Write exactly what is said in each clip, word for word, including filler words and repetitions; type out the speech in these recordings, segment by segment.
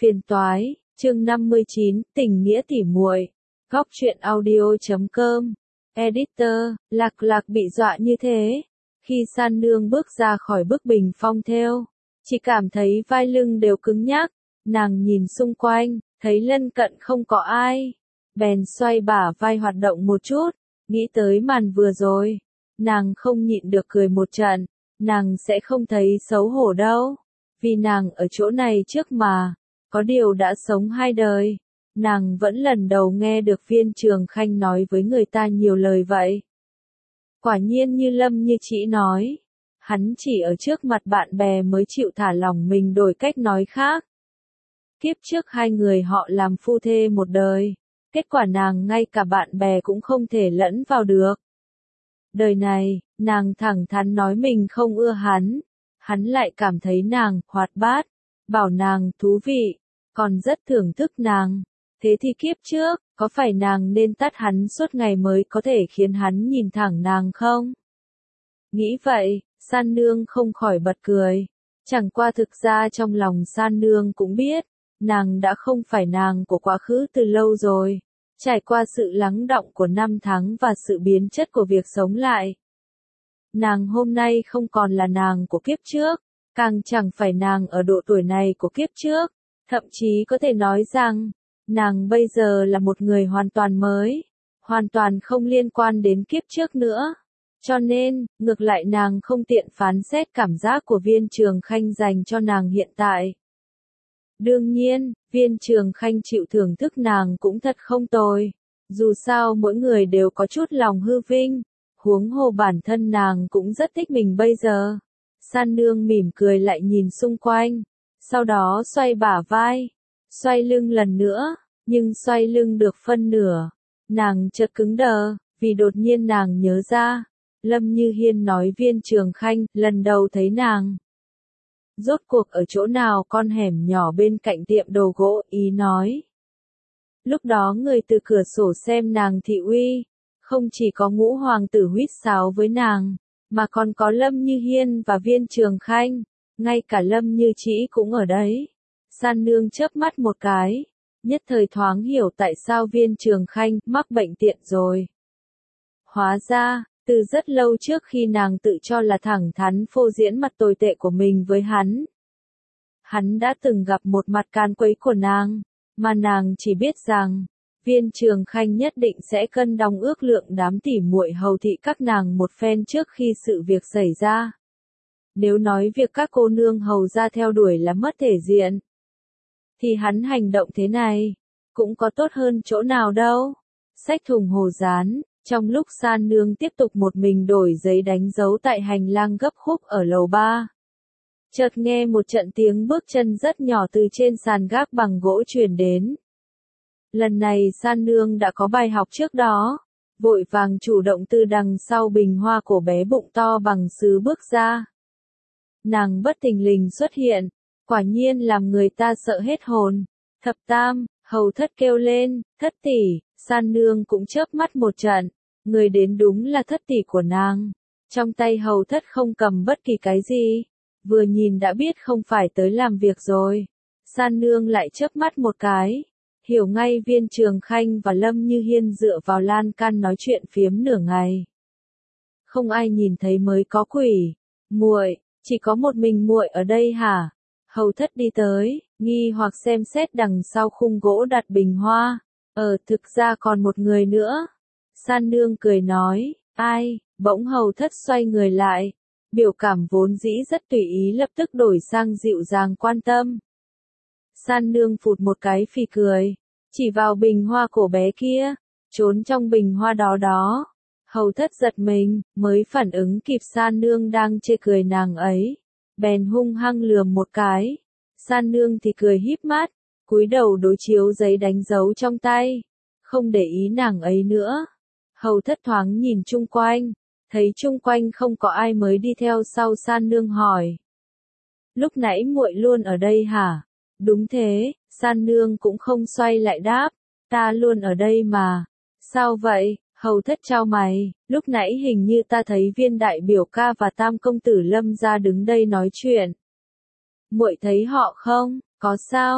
Phiền toái, chương năm mươi chín, tình nghĩa tỉ muội. Góc truyện audio chấm com. Editor, Lạc Lạc bị dọa như thế. Khi San Nương bước ra khỏi bức bình phong thêu, chỉ cảm thấy vai lưng đều cứng nhắc. Nàng nhìn xung quanh, thấy lân cận không có ai. Bèn xoay bả vai hoạt động một chút, nghĩ tới màn vừa rồi. Nàng không nhịn được cười một trận, nàng sẽ không thấy xấu hổ đâu. Vì nàng ở chỗ này trước mà. Có điều đã sống hai đời, nàng vẫn lần đầu nghe được Viên Trường Khanh nói với người ta nhiều lời vậy. Quả nhiên như Lâm Như Chỉ nói, hắn chỉ ở trước mặt bạn bè mới chịu thả lỏng mình đổi cách nói khác. Kiếp trước hai người họ làm phu thê một đời, kết quả nàng ngay cả bạn bè cũng không thể lẫn vào được. Đời này, nàng thẳng thắn nói mình không ưa hắn, hắn lại cảm thấy nàng hoạt bát, bảo nàng thú vị. Còn rất thưởng thức nàng. Thế thì kiếp trước, có phải nàng nên tát hắn suốt ngày mới có thể khiến hắn nhìn thẳng nàng không? Nghĩ vậy, San Nương không khỏi bật cười. Chẳng qua thực ra trong lòng San Nương cũng biết, nàng đã không phải nàng của quá khứ từ lâu rồi. Trải qua sự lắng đọng của năm tháng và sự biến chất của việc sống lại. Nàng hôm nay không còn là nàng của kiếp trước, càng chẳng phải nàng ở độ tuổi này của kiếp trước. Thậm chí có thể nói rằng, nàng bây giờ là một người hoàn toàn mới, hoàn toàn không liên quan đến kiếp trước nữa. Cho nên, ngược lại nàng không tiện phán xét cảm giác của Viên Trường Khanh dành cho nàng hiện tại. Đương nhiên, Viên Trường Khanh chịu thưởng thức nàng cũng thật không tồi. Dù sao mỗi người đều có chút lòng hư vinh, huống hồ bản thân nàng cũng rất thích mình bây giờ. San Nương mỉm cười lại nhìn xung quanh. Sau đó xoay bả vai, xoay lưng lần nữa, nhưng xoay lưng được phân nửa. Nàng chợt cứng đờ, vì đột nhiên nàng nhớ ra. Lâm Như Hiên nói Viên Trường Khanh, lần đầu thấy nàng. Rốt cuộc ở chỗ nào con hẻm nhỏ bên cạnh tiệm đồ gỗ, ý nói. Lúc đó người từ cửa sổ xem nàng thị uy, không chỉ có ngũ hoàng tử huýt sáo với nàng, mà còn có Lâm Như Hiên và Viên Trường Khanh. Ngay cả Lâm Như Chỉ cũng ở đấy. San Nương chớp mắt một cái, nhất thời thoáng hiểu tại sao Viên Trường Khanh mắc bệnh tiện rồi. Hóa ra, từ rất lâu trước khi nàng tự cho là thẳng thắn phô diễn mặt tồi tệ của mình với hắn. Hắn đã từng gặp một mặt can quấy của nàng, mà nàng chỉ biết rằng, Viên Trường Khanh nhất định sẽ cân đong ước lượng đám tỉ muội hầu thị các nàng một phen trước khi sự việc xảy ra. Nếu nói việc các cô nương hầu ra theo đuổi là mất thể diện, thì hắn hành động thế này, cũng có tốt hơn chỗ nào đâu. Xách thùng hồ rán, trong lúc San Nương tiếp tục một mình đổi giấy đánh dấu tại hành lang gấp khúc ở lầu ba. Chợt nghe một trận tiếng bước chân rất nhỏ từ trên sàn gác bằng gỗ truyền đến. Lần này San Nương đã có bài học trước đó, vội vàng chủ động từ đằng sau bình hoa của bé bụng to bằng sứ bước ra. Nàng bất thình lình xuất hiện, quả nhiên làm người ta sợ hết hồn. Thập tam, hầu thất kêu lên, thất tỷ, San Nương cũng chớp mắt một trận, người đến đúng là thất tỷ của nàng. Trong tay hầu thất không cầm bất kỳ cái gì, vừa nhìn đã biết không phải tới làm việc rồi. San Nương lại chớp mắt một cái, hiểu ngay Viên Trường Khanh và Lâm Như Hiên dựa vào lan can nói chuyện phiếm nửa ngày. Không ai nhìn thấy mới có quỷ. Muội, chỉ có một mình muội ở đây hả? Hầu thất đi tới, nghi hoặc xem xét đằng sau khung gỗ đặt bình hoa. Ờ, thực ra còn một người nữa. San Nương cười nói, ai? Bỗng hầu thất xoay người lại. Biểu cảm vốn dĩ rất tùy ý lập tức đổi sang dịu dàng quan tâm. San Nương phụt một cái phì cười, chỉ vào bình hoa cổ bé kia, trốn trong bình hoa đó đó. Hầu thất giật mình, mới phản ứng kịp San Nương đang chê cười nàng ấy. Bèn hung hăng lườm một cái. San Nương thì cười híp mắt, cúi đầu đối chiếu giấy đánh dấu trong tay. Không để ý nàng ấy nữa. Hầu thất thoáng nhìn chung quanh, thấy chung quanh không có ai mới đi theo sau San Nương hỏi. Lúc nãy muội luôn ở đây hả? Đúng thế, San Nương cũng không xoay lại đáp. Ta luôn ở đây mà. Sao vậy? Hầu thất chau mày, lúc nãy hình như ta thấy Viên đại biểu ca và Tam công tử Lâm ra đứng đây nói chuyện. Muội thấy họ không? Có sao?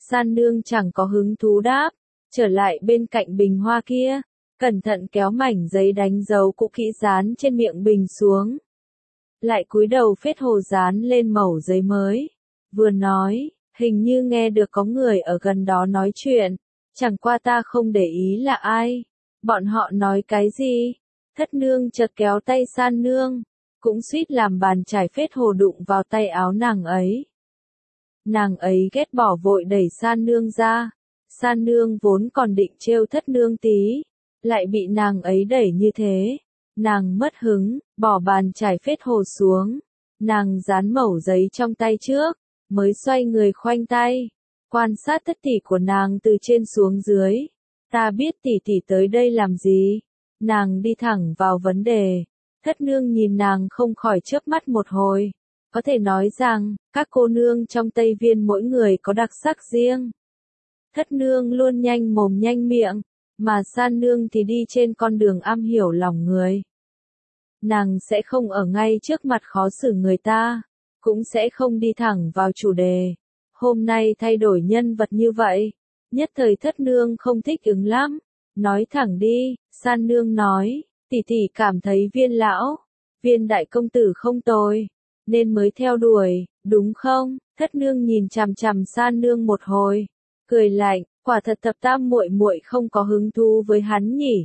San nương chẳng có hứng thú đáp, trở lại bên cạnh bình hoa kia, cẩn thận kéo mảnh giấy đánh dấu cũ kỹ dán trên miệng bình xuống. Lại cúi đầu phết hồ dán lên mẩu giấy mới. Vừa nói, hình như nghe được có người ở gần đó nói chuyện, chẳng qua ta không để ý là ai. Bọn họ nói cái gì? Thất nương chợt kéo tay San nương, cũng suýt làm bàn chải phết hồ đụng vào tay áo nàng ấy. Nàng ấy ghét bỏ vội đẩy San nương ra. San nương vốn còn định trêu thất nương tí, lại bị nàng ấy đẩy như thế. Nàng mất hứng, bỏ bàn chải phết hồ xuống. Nàng dán mẩu giấy trong tay trước, mới xoay người khoanh tay, quan sát thất tỷ của nàng từ trên xuống dưới. Ta biết tỷ tỷ tới đây làm gì. Nàng đi thẳng vào vấn đề. Thất nương nhìn nàng không khỏi chớp mắt một hồi. Có thể nói rằng, các cô nương trong Tây Viên mỗi người có đặc sắc riêng. Thất nương luôn nhanh mồm nhanh miệng, mà San nương thì đi trên con đường am hiểu lòng người. Nàng sẽ không ở ngay trước mặt khó xử người ta, cũng sẽ không đi thẳng vào chủ đề. Hôm nay thay đổi nhân vật như vậy, nhất thời thất nương không thích ứng lắm. Nói thẳng đi, San nương nói, tỷ tỷ cảm thấy Viên lão, Viên đại công tử không tồi, nên mới theo đuổi, đúng không? Thất nương nhìn chằm chằm San nương một hồi, cười lạnh, quả thật thập tam muội muội không có hứng thú với hắn nhỉ?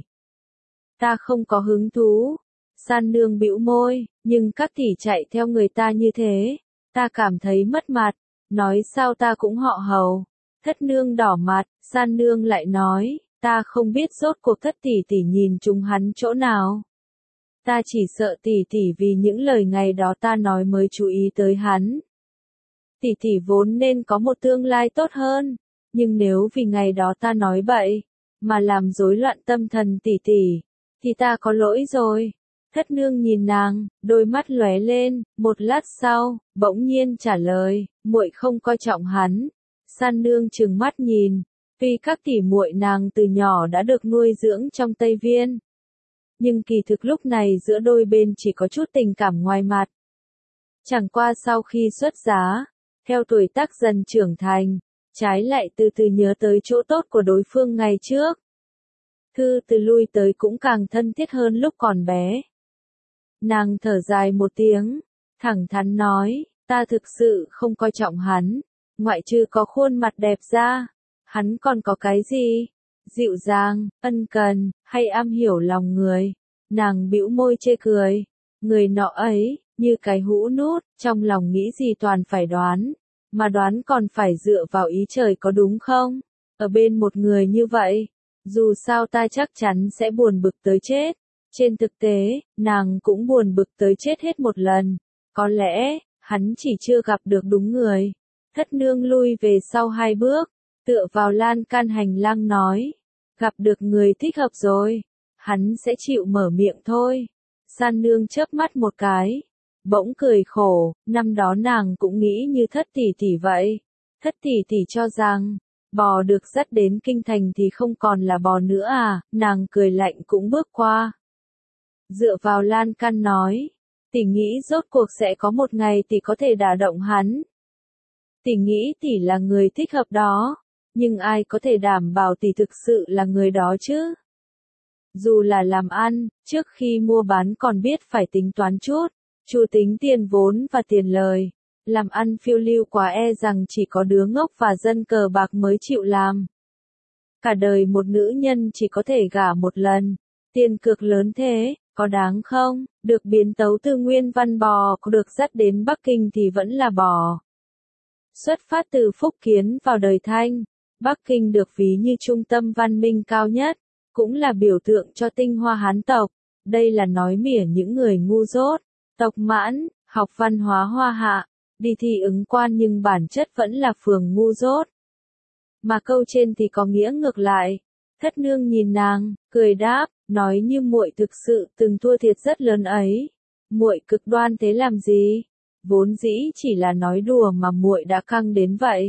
Ta không có hứng thú. San nương bĩu môi, nhưng các tỷ chạy theo người ta như thế, ta cảm thấy mất mặt, nói sao ta cũng họ Hầu. Thất nương đỏ mặt, San nương lại nói, ta không biết rốt cuộc thất tỷ tỷ nhìn trúng hắn chỗ nào. Ta chỉ sợ tỷ tỷ vì những lời ngày đó ta nói mới chú ý tới hắn. Tỷ tỷ vốn nên có một tương lai tốt hơn, nhưng nếu vì ngày đó ta nói bậy, mà làm rối loạn tâm thần tỷ tỷ, thì ta có lỗi rồi. Thất nương nhìn nàng, đôi mắt lóe lên, một lát sau, bỗng nhiên trả lời, muội không coi trọng hắn. San nương trừng mắt nhìn, tuy các tỷ muội nàng từ nhỏ đã được nuôi dưỡng trong Tây Viên, nhưng kỳ thực lúc này giữa đôi bên chỉ có chút tình cảm ngoài mặt. Chẳng qua sau khi xuất giá, theo tuổi tác dần trưởng thành, trái lại từ từ nhớ tới chỗ tốt của đối phương ngày trước. Thư từ lui tới cũng càng thân thiết hơn lúc còn bé. Nàng thở dài một tiếng, thẳng thắn nói, ta thực sự không coi trọng hắn, ngoại trừ có khuôn mặt đẹp ra, hắn còn có cái gì? Dịu dàng, ân cần, hay am hiểu lòng người. Nàng bĩu môi chê cười, người nọ ấy, như cái hũ nút, trong lòng nghĩ gì toàn phải đoán, mà đoán còn phải dựa vào ý trời có đúng không? Ở bên một người như vậy, dù sao ta chắc chắn sẽ buồn bực tới chết. Trên thực tế, nàng cũng buồn bực tới chết hết một lần. Có lẽ, hắn chỉ chưa gặp được đúng người. Thất nương lui về sau hai bước, tựa vào lan can hành lang nói. Gặp được người thích hợp rồi, hắn sẽ chịu mở miệng thôi. San nương chớp mắt một cái, bỗng cười khổ, năm đó nàng cũng nghĩ như thất tỷ tỷ vậy. Thất tỷ tỷ cho rằng, bò được dắt đến kinh thành thì không còn là bò nữa à, nàng cười lạnh cũng bước qua. Dựa vào lan can nói, tỷ nghĩ rốt cuộc sẽ có một ngày tỷ có thể đả động hắn. Tỷ nghĩ tỷ là người thích hợp đó, nhưng ai có thể đảm bảo tỷ thực sự là người đó chứ? Dù là làm ăn, trước khi mua bán còn biết phải tính toán chút, chu tính tiền vốn và tiền lời. Làm ăn phiêu lưu quá e rằng chỉ có đứa ngốc và dân cờ bạc mới chịu làm. Cả đời một nữ nhân chỉ có thể gả một lần, tiền cược lớn thế, có đáng không? Được biến tấu từ Nguyên Văn bò, được dắt đến Bắc Kinh thì vẫn là bò. Xuất phát từ Phúc Kiến vào đời Thanh, Bắc Kinh được ví như trung tâm văn minh cao nhất, cũng là biểu tượng cho tinh hoa Hán tộc. Đây là nói mỉa những người ngu dốt, tộc Mãn, học văn hóa Hoa Hạ, đi thi ứng quan nhưng bản chất vẫn là phường ngu dốt. Mà câu trên thì có nghĩa ngược lại. Thất nương nhìn nàng, cười đáp, nói như muội thực sự từng thua thiệt rất lớn ấy. Muội cực đoan thế làm gì? Vốn dĩ chỉ là nói đùa mà muội đã căng đến vậy.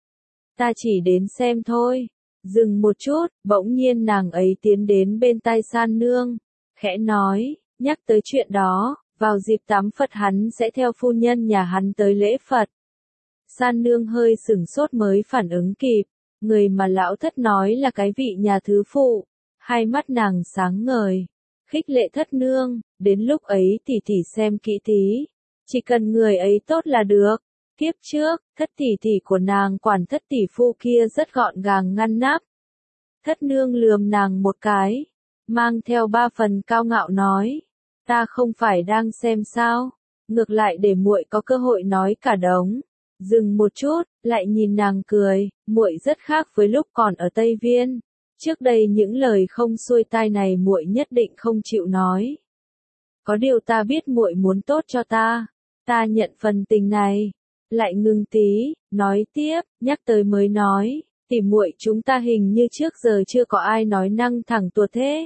Ta chỉ đến xem thôi. Dừng một chút, bỗng nhiên nàng ấy tiến đến bên tai San nương, khẽ nói, nhắc tới chuyện đó, vào dịp tắm Phật hắn sẽ theo phu nhân nhà hắn tới lễ Phật. San nương hơi sửng sốt mới phản ứng kịp, người mà lão thất nói là cái vị nhà thứ phụ, hai mắt nàng sáng ngời, khích lệ thất nương, đến lúc ấy tỷ tỷ xem kỹ tí, chỉ cần người ấy tốt là được. Kiếp trước, thất tỷ tỷ của nàng quản thất tỷ phu kia rất gọn gàng ngăn nắp. Thất nương lườm nàng một cái, mang theo ba phần cao ngạo nói, ta không phải đang xem sao, ngược lại để muội có cơ hội nói cả đống. Dừng một chút, lại nhìn nàng cười, muội rất khác với lúc còn ở Tây Viên. Trước đây những lời không xuôi tai này muội nhất định không chịu nói. Có điều ta biết muội muốn tốt cho ta, ta nhận phần tình này. Lại ngừng tí, nói tiếp, nhắc tới mới nói, tỉ muội chúng ta hình như trước giờ chưa có ai nói năng thẳng tuột thế.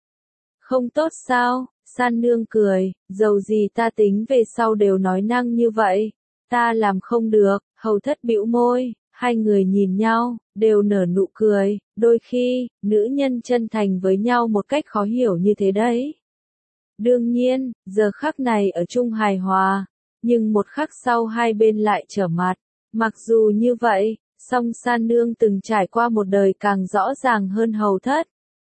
Không tốt sao? San nương cười, dầu gì ta tính về sau đều nói năng như vậy. Ta làm không được, hầu thất bĩu môi, hai người nhìn nhau, đều nở nụ cười, đôi khi, nữ nhân chân thành với nhau một cách khó hiểu như thế đấy. Đương nhiên, giờ khắc này ở chung hài hòa, nhưng một khắc sau hai bên lại trở mặt. Mặc dù như vậy, song San nương từng trải qua một đời càng rõ ràng hơn hầu thất.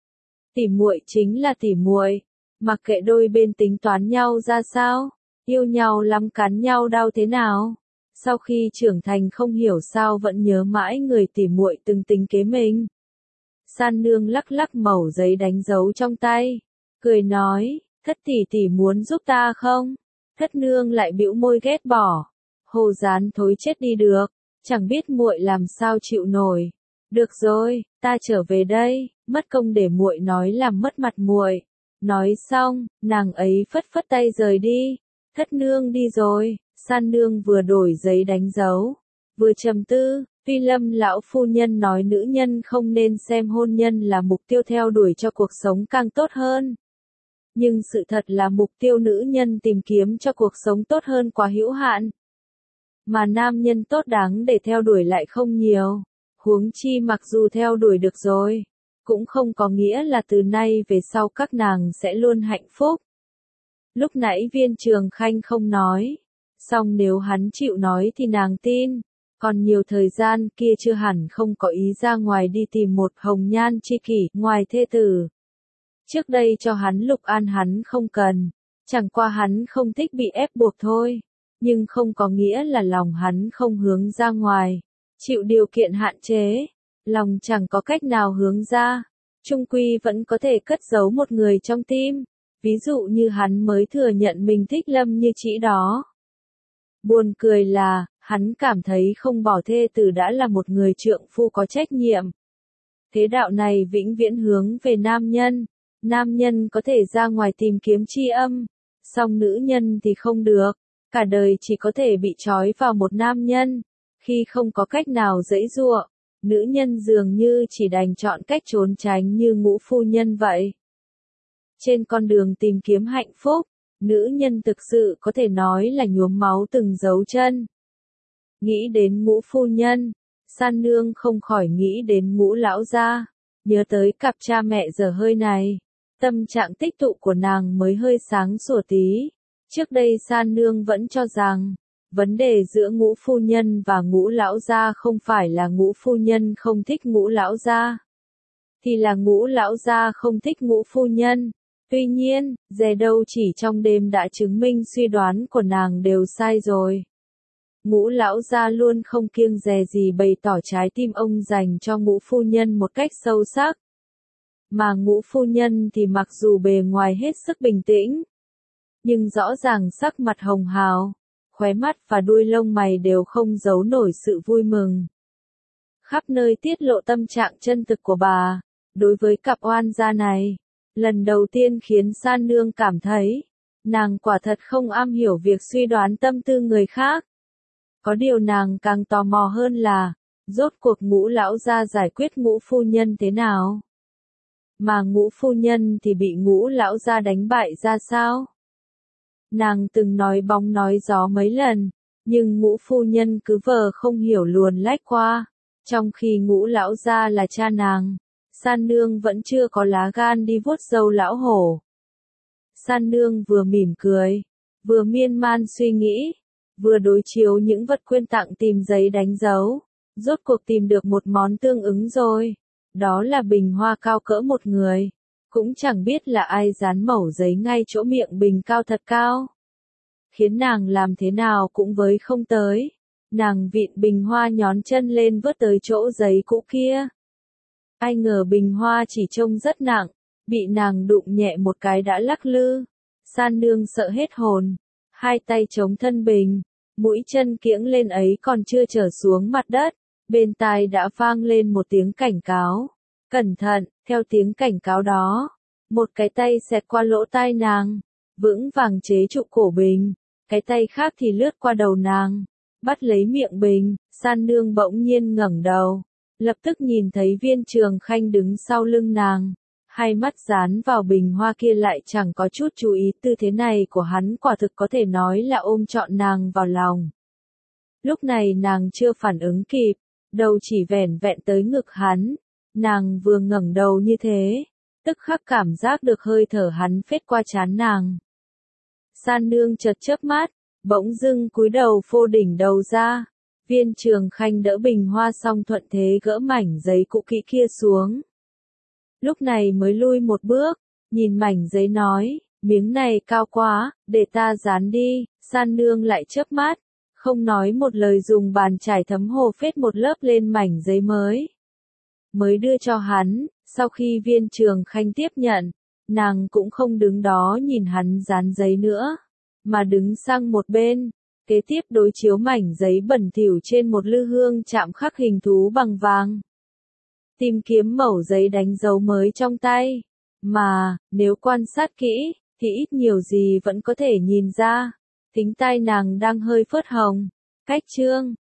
Tỉ muội chính là tỉ muội, mặc kệ đôi bên tính toán nhau ra sao, yêu nhau lắm cắn nhau đau thế nào. Sau khi trưởng thành không hiểu sao vẫn nhớ mãi người tỉ muội từng tính kế mình. San nương lắc lắc mẩu giấy đánh dấu trong tay, cười nói, thất tỷ tỷ muốn giúp ta không? Thất nương lại bĩu môi ghét bỏ, hồ dán thối chết đi được, chẳng biết muội làm sao chịu nổi. Được rồi, ta trở về đây, mất công để muội nói làm mất mặt muội. Nói xong, nàng ấy phất phất tay rời đi. Thất nương đi rồi, San nương vừa đổi giấy đánh dấu, vừa trầm tư. Tuy Lâm lão phu nhân nói nữ nhân không nên xem hôn nhân là mục tiêu theo đuổi cho cuộc sống càng tốt hơn. Nhưng sự thật là mục tiêu nữ nhân tìm kiếm cho cuộc sống tốt hơn quá hữu hạn. Mà nam nhân tốt đáng để theo đuổi lại không nhiều. Huống chi mặc dù theo đuổi được rồi, cũng không có nghĩa là từ nay về sau các nàng sẽ luôn hạnh phúc. Lúc nãy Viên Trường Khanh không nói, song nếu hắn chịu nói thì nàng tin. Còn nhiều thời gian kia chưa hẳn không có ý ra ngoài đi tìm một hồng nhan chi kỷ ngoài thê tử. Trước đây cho hắn Lục An hắn không cần, chẳng qua hắn không thích bị ép buộc thôi, nhưng không có nghĩa là lòng hắn không hướng ra ngoài, chịu điều kiện hạn chế, lòng chẳng có cách nào hướng ra, chung quy vẫn có thể cất giấu một người trong tim, ví dụ như hắn mới thừa nhận mình thích Lâm Như Chỉ đó. Buồn cười là, hắn cảm thấy không bỏ thê tử đã là một người trượng phu có trách nhiệm. Thế đạo này vĩnh viễn hướng về nam nhân. Nam nhân có thể ra ngoài tìm kiếm tri âm, song nữ nhân thì không được, cả đời chỉ có thể bị trói vào một nam nhân, khi không có cách nào giãy giụa, nữ nhân dường như chỉ đành chọn cách trốn tránh như Ngũ phu nhân vậy. Trên con đường tìm kiếm hạnh phúc, nữ nhân thực sự có thể nói là nhuốm máu từng dấu chân. Nghĩ đến Ngũ phu nhân, San nương không khỏi nghĩ đến Ngũ lão gia, nhớ tới cặp cha mẹ dở hơi này. Tâm trạng tích tụ của nàng mới hơi sáng sủa tí. Trước đây San nương vẫn cho rằng, vấn đề giữa Ngũ phu nhân và Ngũ lão gia không phải là Ngũ phu nhân không thích Ngũ lão gia, thì là Ngũ lão gia không thích Ngũ phu nhân. Tuy nhiên, dè đâu chỉ trong đêm đã chứng minh suy đoán của nàng đều sai rồi. Ngũ lão gia luôn không kiêng dè gì bày tỏ trái tim ông dành cho Ngũ phu nhân một cách sâu sắc. Mà Ngũ phu nhân thì mặc dù bề ngoài hết sức bình tĩnh, nhưng rõ ràng sắc mặt hồng hào, khóe mắt và đuôi lông mày đều không giấu nổi sự vui mừng. Khắp nơi tiết lộ tâm trạng chân thực của bà, đối với cặp oan gia này, lần đầu tiên khiến San nương cảm thấy, nàng quả thật không am hiểu việc suy đoán tâm tư người khác. Có điều nàng càng tò mò hơn là, rốt cuộc Ngũ lão gia giải quyết Ngũ phu nhân thế nào? Mà Ngũ phu nhân thì bị Ngũ lão gia đánh bại ra sao? Nàng từng nói bóng nói gió mấy lần, nhưng Ngũ phu nhân cứ vờ không hiểu luồn lách qua, trong khi Ngũ lão gia là cha nàng, San nương vẫn chưa có lá gan đi vuốt râu lão hổ. San nương vừa mỉm cười, vừa miên man suy nghĩ, vừa đối chiếu những vật quyên tặng tìm giấy đánh dấu, rốt cuộc tìm được một món tương ứng rồi. Đó là bình hoa cao cỡ một người. Cũng chẳng biết là ai dán mẩu giấy ngay chỗ miệng bình cao thật cao. Khiến nàng làm thế nào cũng với không tới. Nàng vịn bình hoa nhón chân lên vớt tới chỗ giấy cũ kia. Ai ngờ bình hoa chỉ trông rất nặng, bị nàng đụng nhẹ một cái đã lắc lư. San nương sợ hết hồn, hai tay chống thân bình, mũi chân kiễng lên ấy còn chưa trở xuống mặt đất, bên tai đã vang lên một tiếng cảnh cáo. Cẩn thận, theo tiếng cảnh cáo đó, một cái tay xẹt qua lỗ tai nàng, vững vàng chế trụ cổ bình, cái tay khác thì lướt qua đầu nàng, bắt lấy miệng bình. San nương bỗng nhiên ngẩng đầu, lập tức nhìn thấy Viên Trường Khanh đứng sau lưng nàng, hai mắt dán vào bình hoa kia lại chẳng có chút chú ý. Tư thế này của hắn quả thực có thể nói là ôm trọn nàng vào lòng. Lúc này nàng chưa phản ứng kịp, đầu chỉ vẻn vẹn tới ngực hắn, nàng vừa ngẩng đầu như thế, tức khắc cảm giác được hơi thở hắn phết qua trán nàng. San nương chợt chớp mắt, bỗng dưng cúi đầu phô đỉnh đầu ra. Viên Trường Khanh đỡ bình hoa xong thuận thế gỡ mảnh giấy cũ kỹ kia xuống. Lúc này mới lui một bước, nhìn mảnh giấy nói, miếng này cao quá, để ta dán đi. San nương lại chớp mắt, không nói một lời dùng bàn chải thấm hồ phết một lớp lên mảnh giấy mới. Mới đưa cho hắn, sau khi Viên Trường Khanh tiếp nhận, nàng cũng không đứng đó nhìn hắn dán giấy nữa, mà đứng sang một bên, kế tiếp đối chiếu mảnh giấy bẩn thỉu trên một lư hương chạm khắc hình thú bằng vàng. Tìm kiếm mẩu giấy đánh dấu mới trong tay, mà, nếu quan sát kỹ, thì ít nhiều gì vẫn có thể nhìn ra, tính tai nàng đang hơi phớt hồng. Cách chương